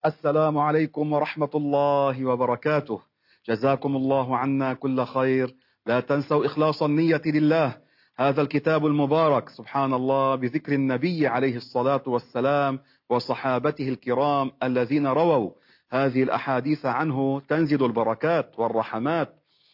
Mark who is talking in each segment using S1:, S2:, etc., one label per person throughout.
S1: السلام عليكم ورحمة الله وبركاته. جزاكم الله عنا كل خير. لا تنسوا إخلاص النية لله. هذا الكتاب المبارك سبحان الله بذكر النبي عليه الصلاة والسلام وصحابته الكرام الذين رووا هذه الأحاديث عنه تنزل البركات والرحمات.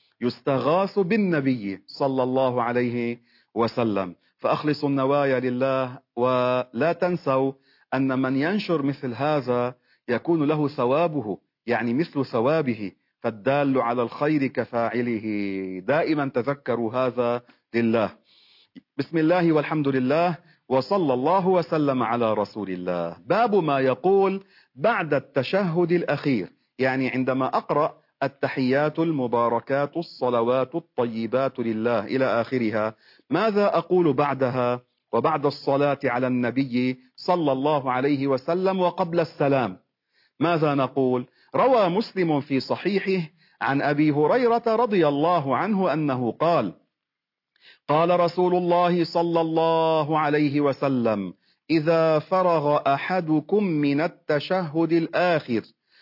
S1: يستغاث بالنبي صلى الله عليه وسلم. فأخلصوا النوايا لله، ولا تنسوا أن من ينشر مثل هذا يكون له ثوابه، يعني مثل ثوابه، فالدال على الخير كفاعله. دائما تذكروا هذا لله. بسم الله والحمد لله وصلى الله وسلم على رسول الله. باب ما يقول بعد التشهد الأخير، يعني عندما أقرأ التحيات المباركات الصلوات الطيبات لله إلى آخرها، ماذا أقول بعدها وبعد الصلاة على النبي صلى الله عليه وسلم وقبل السلام؟ ماذا نقول؟ روى مسلم في صحيحه عن أبي هريرة رضي الله عنه أنه قال: قال رسول الله صلى الله عليه وسلم: إذا فرغ أحدكم من التشهد الآخر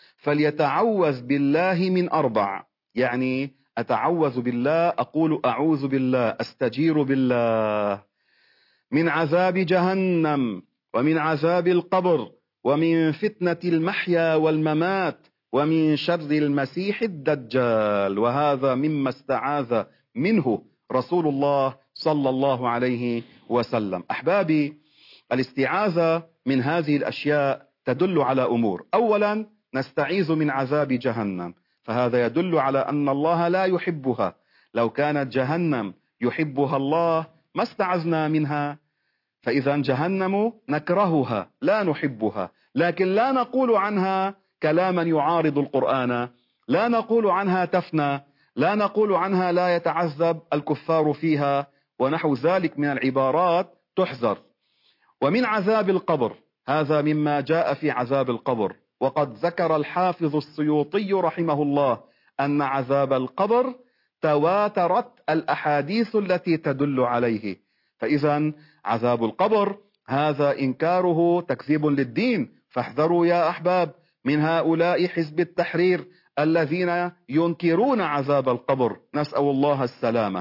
S1: فليتعوذ بالله من أربع، يعني أتعوذ بالله، أقول أعوذ بالله، أستجير بالله من عذاب جهنم ومن عذاب القبر ومن فتنة المحيا والممات ومن شر المسيح الدجال. وهذا مما استعاذ منه رسول الله صلى الله عليه وسلم. أحبابي، الاستعاذة من هذه الأشياء تدل على أمور. أولا، نستعيذ من عذاب جهنم، فهذا يدل على أن الله لا يحبها. لو كانت جهنم يحبها الله ما استعذنا منها. فإذا جهنم نكرهها لا نحبها، لكن لا نقول عنها كلاما يعارض القرآن، لا نقول عنها تفنى، لا نقول عنها لا يتعذب الكفار فيها، ونحو ذلك من العبارات تحذر. ومن عذاب القبر، هذا مما جاء في عذاب القبر، وقد ذكر الحافظ السيوطي رحمه الله أن عذاب القبر تواترت الأحاديث التي تدل عليه. فإذا عذاب القبر هذا إنكاره تكذيب للدين، فاحذروا يا أحباب من هؤلاء حزب التحرير الذين ينكرون عذاب القبر، نسأل الله السلامة.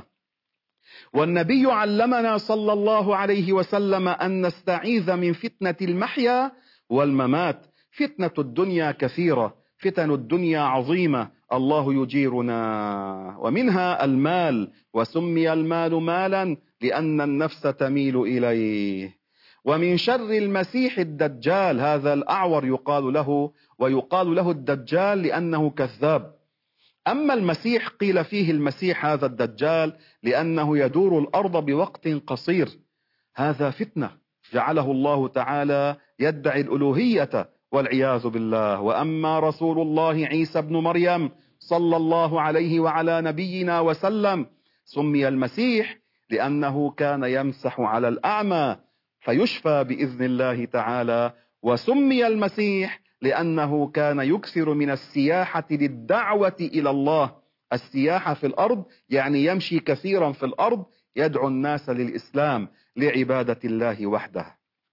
S1: والنبي علمنا صلى الله عليه وسلم أن نستعيذ من فتنة المحيا والممات. فتنة الدنيا كثيرة، فتن الدنيا عظيمة، الله يجيرنا. ومنها المال، وسمي المال مالا لأن النفس تميل إليه. ومن شر المسيح الدجال، هذا الأعور يقال له، ويقال له الدجال لأنه كذاب. أما المسيح قيل فيه المسيح هذا الدجال لأنه يدور الأرض بوقت قصير. هذا فتنة جعله الله تعالى يدعي الألوهية والعياذ بالله. وأما رسول الله عيسى بن مريم صلى الله عليه وعلى نبينا وسلم، سمي المسيح لأنه كان يمسح على الأعمى فيشفى بإذن الله تعالى. وسمي المسيح لأنه كان يكثر من السياحة للدعوة إلى الله. السياحة في الأرض يعني يمشي كثيرا في الأرض يدعو الناس للإسلام لعبادة الله وحده.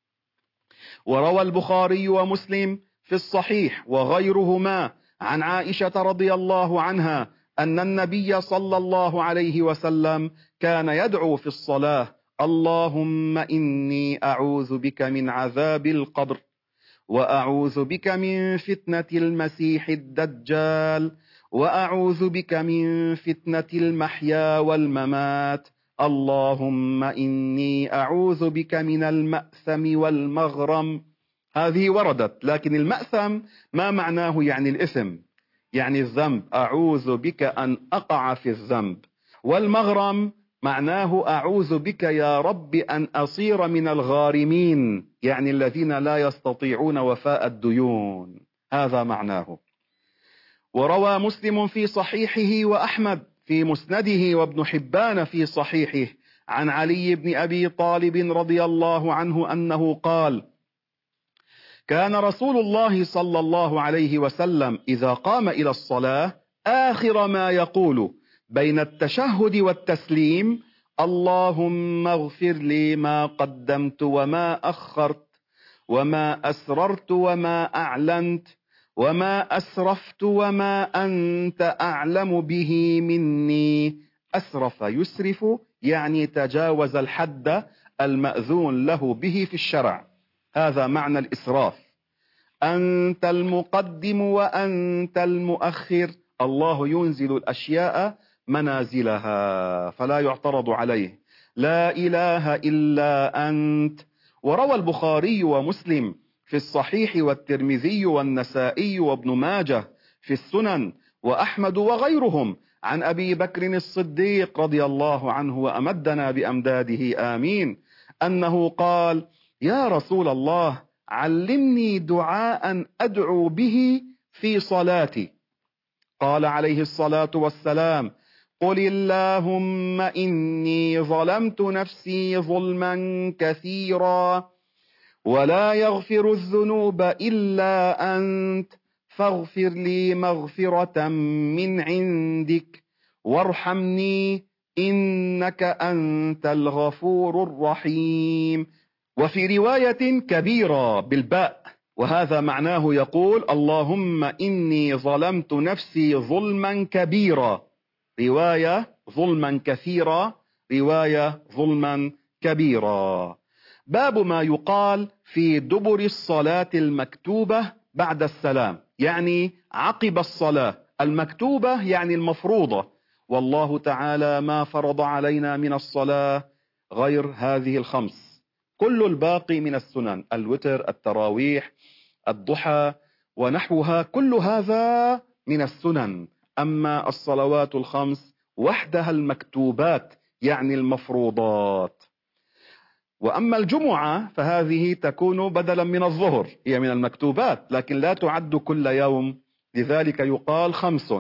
S1: وروى البخاري ومسلم في الصحيح وغيرهما عن عائشة رضي الله عنها أن النبي صلى الله عليه وسلم كان يدعو في الصلاة: اللهم إني أعوذ بك من عذاب القبر، وأعوذ بك من فتنة المسيح الدجال، وأعوذ بك من فتنة المحيا والممات، اللهم إني أعوذ بك من المأثم والمغرم. هذه وردت، لكن المأثم ما معناه؟ يعني الإثم، يعني الذنب، أعوذ بك أن أقع في الذنب. والمغرم معناه أعوذ بك يا رب أن أصير من الغارمين، يعني الذين لا يستطيعون وفاء الديون، هذا معناه. وروى مسلم في صحيحه وأحمد في مسنده وابن حبان في صحيحه عن علي بن أبي طالب رضي الله عنه أنه قال: كان رسول الله صلى الله عليه وسلم إذا قام إلى الصلاة آخر ما يقول بين التشهد والتسليم: اللهم اغفر لي ما قدمت وما أخرت وما أسررت وما أعلنت وما أسرفت وما أنت أعلم به مني. أسرف يسرف يعني تجاوز الحد المأذون له به في الشرع، هذا معنى الإسراف. أنت المقدم وأنت المؤخر، الله ينزل الأشياء منازلها فلا يعترض عليه. لا إله إلا أنت. وروى البخاري ومسلم في الصحيح والترمذي والنسائي وابن ماجه في السنن وأحمد وغيرهم عن أبي بكر الصديق رضي الله عنه وأمدنا بأمداده آمين أنه قال: يا رسول الله علمني دعاء أدعو به في صلاتي. قال عليه الصلاة والسلام: قل اللهم إني ظلمت نفسي ظلما كثيرا ولا يغفر الذنوب إلا أنت فاغفر لي مغفرة من عندك وارحمني إنك أنت الغفور الرحيم. وفي رواية كبيرة بالباء، وهذا معناه يقول: اللهم إني ظلمت نفسي ظلما كبيرا. رواية ظلما كثيرا، رواية ظلما كبيرا. باب ما يقال في دبر الصلاة المكتوبة بعد السلام، يعني عقب الصلاة المكتوبة يعني المفروضة، والله تعالى ما فرض علينا من الصلاة غير هذه الخمس، كل الباقي من السنن، الوتر، التراويح، الضحى ونحوها، كل هذا من السنن. أما الصلوات الخمس وحدها المكتوبات يعني المفروضات. وأما الجمعة فهذه تكون بدلا من الظهر، هي من المكتوبات لكن لا تعد كل يوم، لذلك يقال خمس.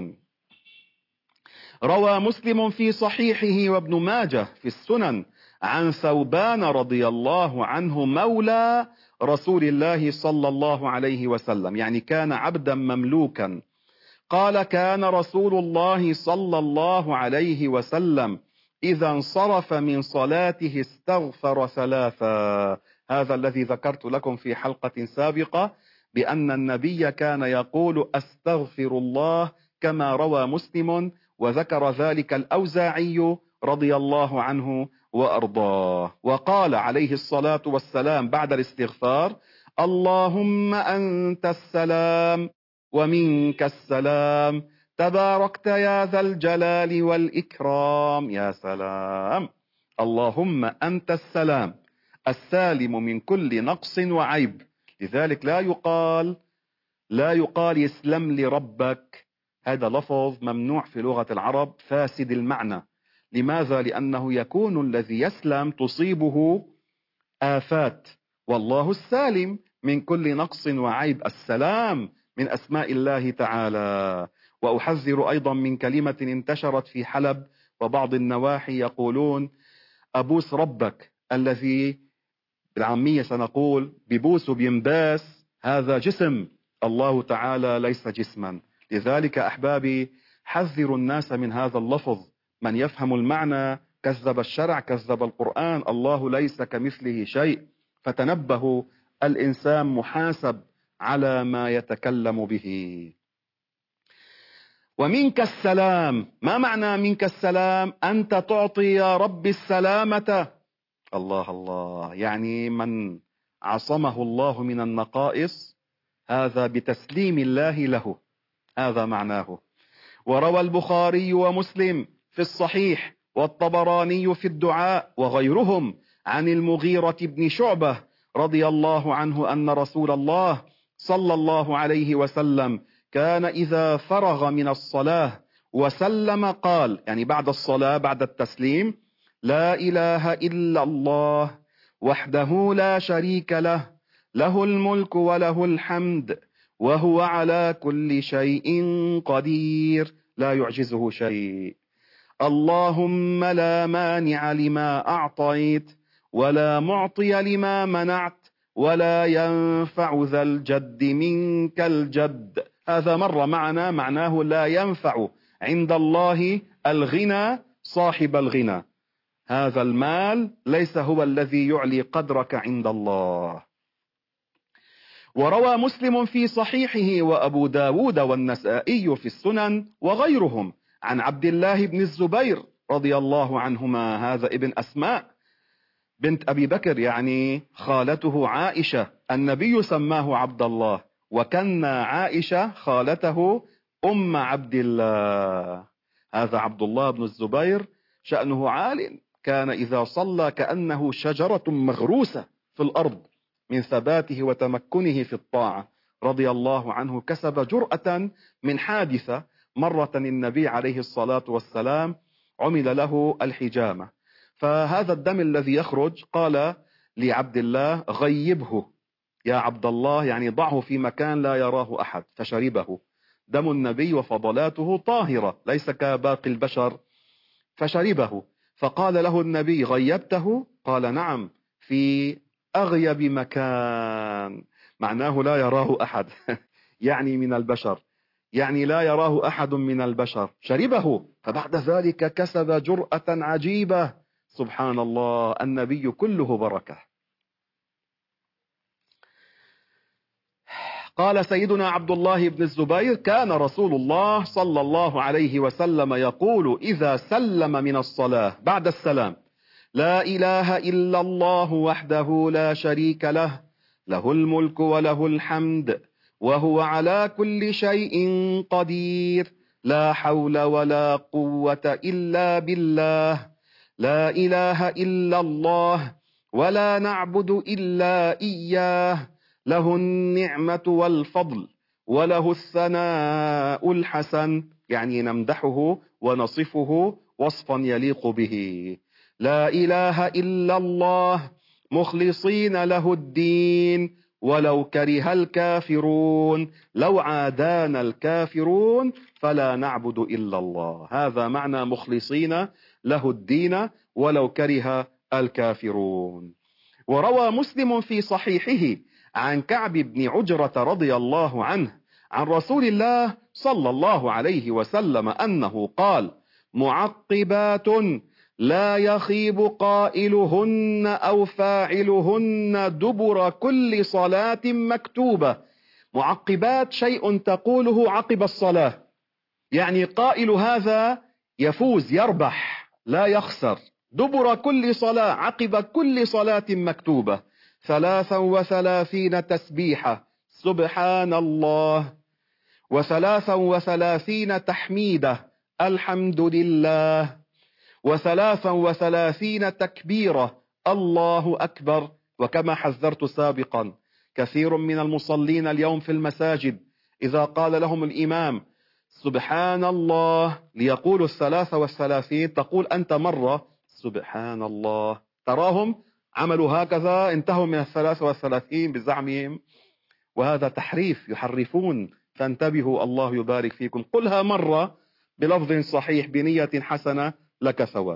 S1: روى مسلم في صحيحه وابن ماجه في السنن عن ثوبان رضي الله عنه مولى رسول الله صلى الله عليه وسلم، يعني كان عبدا مملوكا. قال: كان رسول الله صلى الله عليه وسلم إذا انصرف من صلاته استغفر ثلاثا. هذا الذي ذكرت لكم في حلقة سابقة بأن النبي كان يقول أستغفر الله كما روى مسلم، وذكر ذلك الأوزاعي رضي الله عنه وأرضاه. وقال عليه الصلاة والسلام بعد الاستغفار: اللهم أنت السلام ومنك السلام تباركت يا ذا الجلال والإكرام. يا سلام! اللهم أنت السلام السالم من كل نقص وعيب. لذلك لا يقال يسلم لي ربك، هذا لفظ ممنوع في لغة العرب فاسد المعنى. لماذا؟ لأنه يكون الذي يسلم تصيبه آفات، والله السالم من كل نقص وعيب. السلام من أسماء الله تعالى. وأحذر أيضا من كلمة انتشرت في حلب وبعض النواحي، يقولون أبوس ربك، الذي بالعامية سنقول ببوس بينباس، هذا جسم، الله تعالى ليس جسما. لذلك أحبابي حذروا الناس من هذا اللفظ، من يفهم المعنى كذب الشرع كذب القرآن، الله ليس كمثله شيء. فتنبهوا، الإنسان محاسب على ما يتكلم به. ومنك السلام، ما معنى منك السلام؟ أنت تعطي يا رب السلامة. الله الله، يعني من عصمه الله من النقائص هذا بتسليم الله له، هذا معناه. وروى البخاري ومسلم في الصحيح والطبراني في الدعاء وغيرهم عن المغيرة بن شعبة رضي الله عنه أن رسول الله صلى الله عليه وسلم كان إذا فرغ من الصلاة وسلم قال، يعني بعد الصلاة بعد التسليم: لا إله إلا الله وحده لا شريك له، له الملك وله الحمد وهو على كل شيء قدير، لا يعجزه شيء. اللهم لا مانع لما أعطيت ولا معطي لما منعت ولا ينفع ذا الجد منك الجد. هذا مر معنا، معناه لا ينفع عند الله الغنى صاحب الغنى، هذا المال ليس هو الذي يعلي قدرك عند الله. وروى مسلم في صحيحه وأبو داود والنسائي في السنن وغيرهم عن عبد الله بن الزبير رضي الله عنهما، هذا ابن أسماء بنت أبي بكر، يعني خالته عائشة، النبي سماه عبد الله، وكان عائشة خالته أم عبد الله. هذا عبد الله بن الزبير شأنه عال، كان إذا صلى كأنه شجرة مغروسة في الأرض من ثباته وتمكنه في الطاعة، رضي الله عنه. كسب جرأة من حادثة مرة النبي عليه الصلاة والسلام عمل له الحجامة، فهذا الدم الذي يخرج قال لعبد الله غيبه يا عبد الله، يعني ضعه في مكان لا يراه أحد، فشربه. دم النبي وفضلاته طاهرة ليس كباقي البشر، فشربه. فقال له النبي غيبته؟ قال نعم، في أغيب مكان، معناه لا يراه أحد يعني من البشر، يعني لا يراه أحد من البشر. شربه، فبعد ذلك كسب جرأة عجيبة. سبحان الله، النبي كله بركة. قال سيدنا عبد الله بن الزبير كان رسول الله صلى الله عليه وسلم يقول إذا سلم من الصلاة بعد السلام: لا إله إلا الله وحده لا شريك له، له الملك وله الحمد وهو على كل شيء قدير، لا حول ولا قوة إلا بالله، لا إله إلا الله ولا نعبد إلا إياه، له النعمة والفضل وله الثناء الحسن، يعني نمدحه ونصفه وصفا يليق به. لا إله إلا الله مخلصين له الدين ولو كره الكافرون، لو عادانا الكافرون فلا نعبد إلا الله. هذا معنى مخلصين له الدين ولو كره الكافرون. وروى مسلم في صحيحه عن كعب بن عجرة رضي الله عنه عن رسول الله صلى الله عليه وسلم أنه قال: معقبات لا يخيب قائلهن أو فاعلهن دبر كل صلاة مكتوبة. معقبات شيء تقوله عقب الصلاة، يعني قائل هذا يفوز يربح لا يخسر. دبر كل صلاة، عقب كل صلاة مكتوبة. 33 تسبيحة سبحان الله، 33 تحميدة الحمد لله، 33 تكبيرة الله أكبر. وكما حذرت سابقا، كثير من المصلين اليوم في المساجد إذا قال لهم الإمام سبحان الله ليقولوا 33، تقول أنت مرة سبحان الله، تراهم عملوا هكذا انتهوا من 33 بزعمهم، وهذا تحريف، يحرفون، فانتبهوا الله يبارك فيكم. قلها مرة بلفظ صحيح بنية حسنة لك ثواب.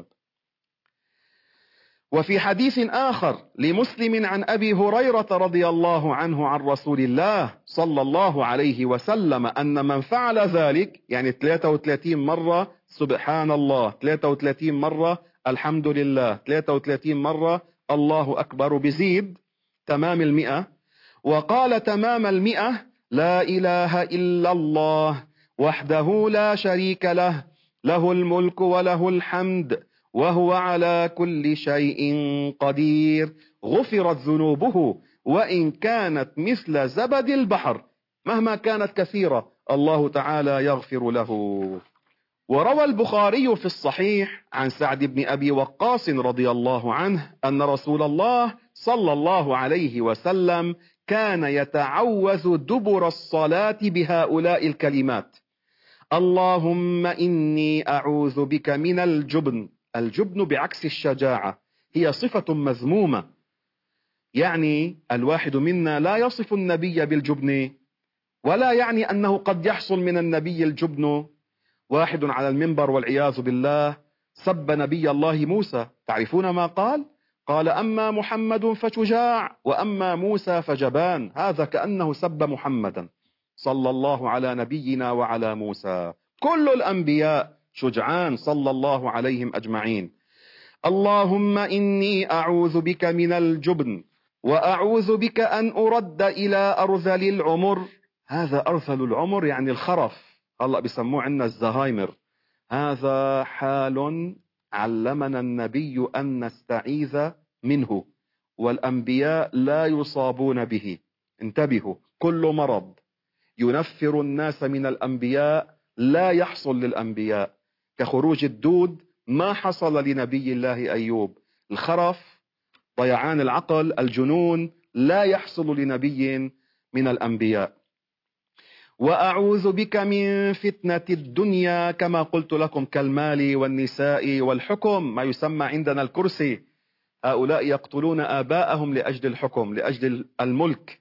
S1: وفي حديث آخر لمسلم عن أبي هريرة رضي الله عنه عن رسول الله صلى الله عليه وسلم أن من فعل ذلك، يعني 33 مرة سبحان الله، 33 مرة الحمد لله، 33 مرة الله أكبر، بزيد تمام 100، وقال تمام 100 لا إله إلا الله وحده لا شريك له، له الملك وله الحمد وهو على كل شيء قدير، غفرت ذنوبه وإن كانت مثل زبد البحر، مهما كانت كثيرة الله تعالى يغفر له. وروى البخاري في الصحيح عن سعد بن أبي وقاص رضي الله عنه أن رسول الله صلى الله عليه وسلم كان يتعوذ دبر الصلاة بهؤلاء الكلمات: اللهم إني أعوذ بك من الجبن. الجبن بعكس الشجاعة، هي صفة مذمومة، يعني الواحد منا لا يصف النبي بالجبن، ولا يعني أنه قد يحصل من النبي الجبن. واحد على المنبر والعياذ بالله سب نبي الله موسى، تعرفون ما قال؟ قال أما محمد فشجاع وأما موسى فجبان. هذا كأنه سب محمدا صلى الله على نبينا وعلى موسى. كل الأنبياء شجعان صلى الله عليهم أجمعين. اللهم إني أعوذ بك من الجبن وأعوذ بك أن أرد إلى أرذل العمر. هذا أرذل العمر يعني الخرف، هلأ بسموه عنا الزهايمر. هذا حال علمنا النبي أن نستعيذ منه، والأنبياء لا يصابون به. انتبهوا، كل مرض ينفر الناس من الأنبياء لا يحصل للأنبياء، كخروج الدود ما حصل لنبي الله أيوب. الخرف، ضيعان العقل، الجنون لا يحصل لنبي من الأنبياء. وأعوذ بك من فتنة الدنيا، كما قلت لكم، كالمال والنساء والحكم، ما يسمى عندنا الكرسي. هؤلاء يقتلون آباءهم لأجل الحكم، لأجل الملك.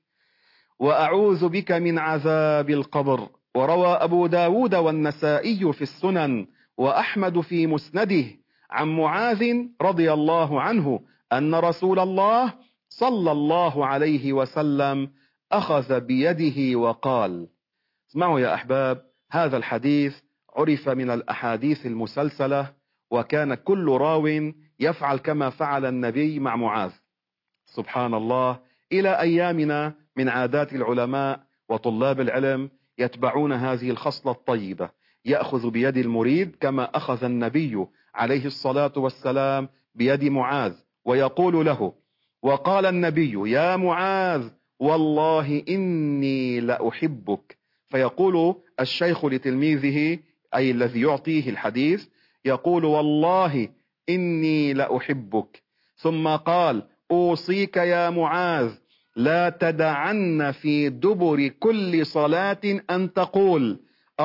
S1: وأعوذ بك من عذاب القبر. وروى أبو داود والنسائي في السنن وأحمد في مسنده عن معاذ رضي الله عنه أن رسول الله صلى الله عليه وسلم أخذ بيده وقال. اسمعوا يا أحباب، هذا الحديث عرف من الأحاديث المسلسلة، وكان كل راو يفعل كما فعل النبي مع معاذ. سبحان الله، إلى أيامنا من عادات العلماء وطلاب العلم يتبعون هذه الخصلة الطيبة، يأخذ بيد المريد كما أخذ النبي عليه الصلاة والسلام بيد معاذ، ويقول له: وقال النبي: يا معاذ والله إني لأحبك. فيقول الشيخ لتلميذه، أي الذي يعطيه الحديث، يقول: والله إني لأحبك. ثم قال: أوصيك يا معاذ لا تدعن في دبر كل صلاة أن تقول: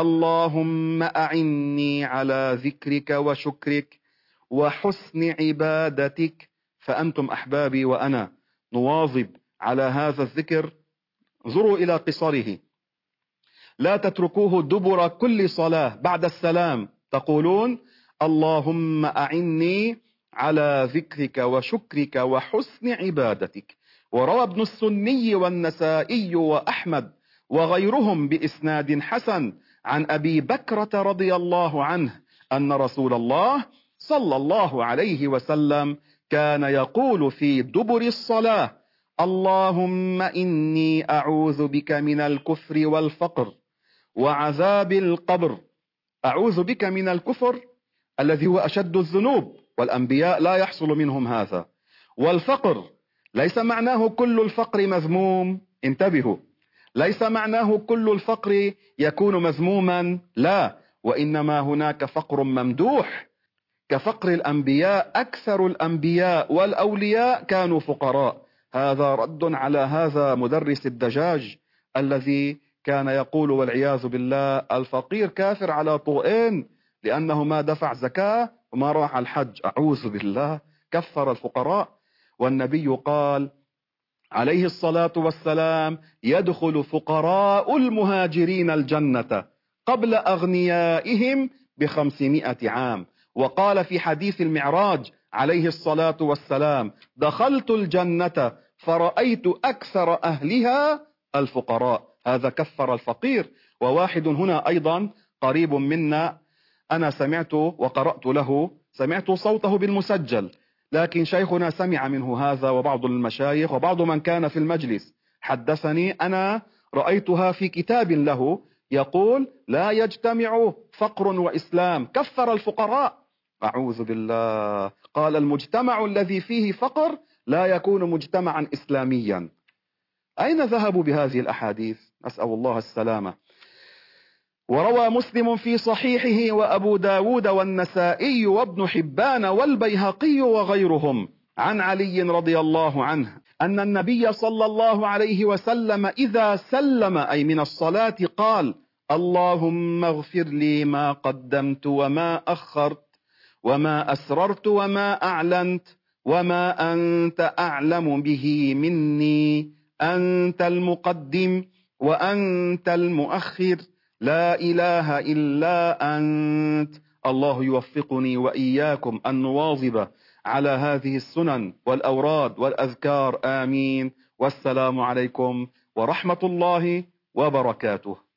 S1: اللهم أعني على ذكرك وشكرك وحسن عبادتك. فأنتم أحبابي وأنا نواظب على هذا الذكر. انظروا إلى قصره، لا تتركوه دبر كل صلاة بعد السلام تقولون: اللهم أعني على ذكرك وشكرك وحسن عبادتك. وروى ابن السني والنسائي وأحمد وغيرهم بإسناد حسن عن أبي بكرة رضي الله عنه أن رسول الله صلى الله عليه وسلم كان يقول في دبر الصلاة: اللهم إني أعوذ بك من الكفر والفقر وعذاب القبر. أعوذ بك من الكفر الذي هو أشد الذنوب، والأنبياء لا يحصل منهم هذا. والفقر ليس معناه كل الفقر مذموم، انتبهوا، ليس معناه كل الفقر يكون مذموما، لا، وإنما هناك فقر ممدوح كفقر الأنبياء. أكثر الأنبياء والأولياء كانوا فقراء. هذا رد على هذا مدرس الدجاج الذي كان يقول والعياذ بالله: الفقير كافر على طوئين، لأنه ما دفع زكاة وما راح الحج. أعوذ بالله، كفر الفقراء. والنبي قال عليه الصلاة والسلام: يدخل فقراء المهاجرين الجنة قبل أغنيائهم ب500 عام. وقال في حديث المعراج عليه الصلاة والسلام: دخلت الجنة فرأيت أكثر أهلها الفقراء. هذا كفر الفقير. وواحد هنا أيضا قريب منا، أنا سمعت وقرأت له، سمعت صوته بالمسجل، لكن شيخنا سمع منه هذا وبعض المشايخ وبعض من كان في المجلس حدثني، أنا رأيتها في كتاب له، يقول: لا يجتمع فقر وإسلام، كفر الفقراء. أعوذ بالله. قال: المجتمع الذي فيه فقر لا يكون مجتمعا إسلاميا. أين ذهبوا بهذه الأحاديث؟ أسأل الله السلامة. وروى مسلم في صحيحه وأبو داود والنسائي وابن حبان والبيهقي وغيرهم عن علي رضي الله عنه أن النبي صلى الله عليه وسلم إذا سلم، أي من الصلاة، قال: اللهم اغفر لي ما قدمت وما أخرت وما أسررت وما أعلنت وما أنت أعلم به مني، أنت المقدم وأنت المؤخر، لا إله إلا أنت. الله يوفقني وإياكم أن نواظب على هذه السنن والأوراد والأذكار، آمين. والسلام عليكم ورحمة الله وبركاته.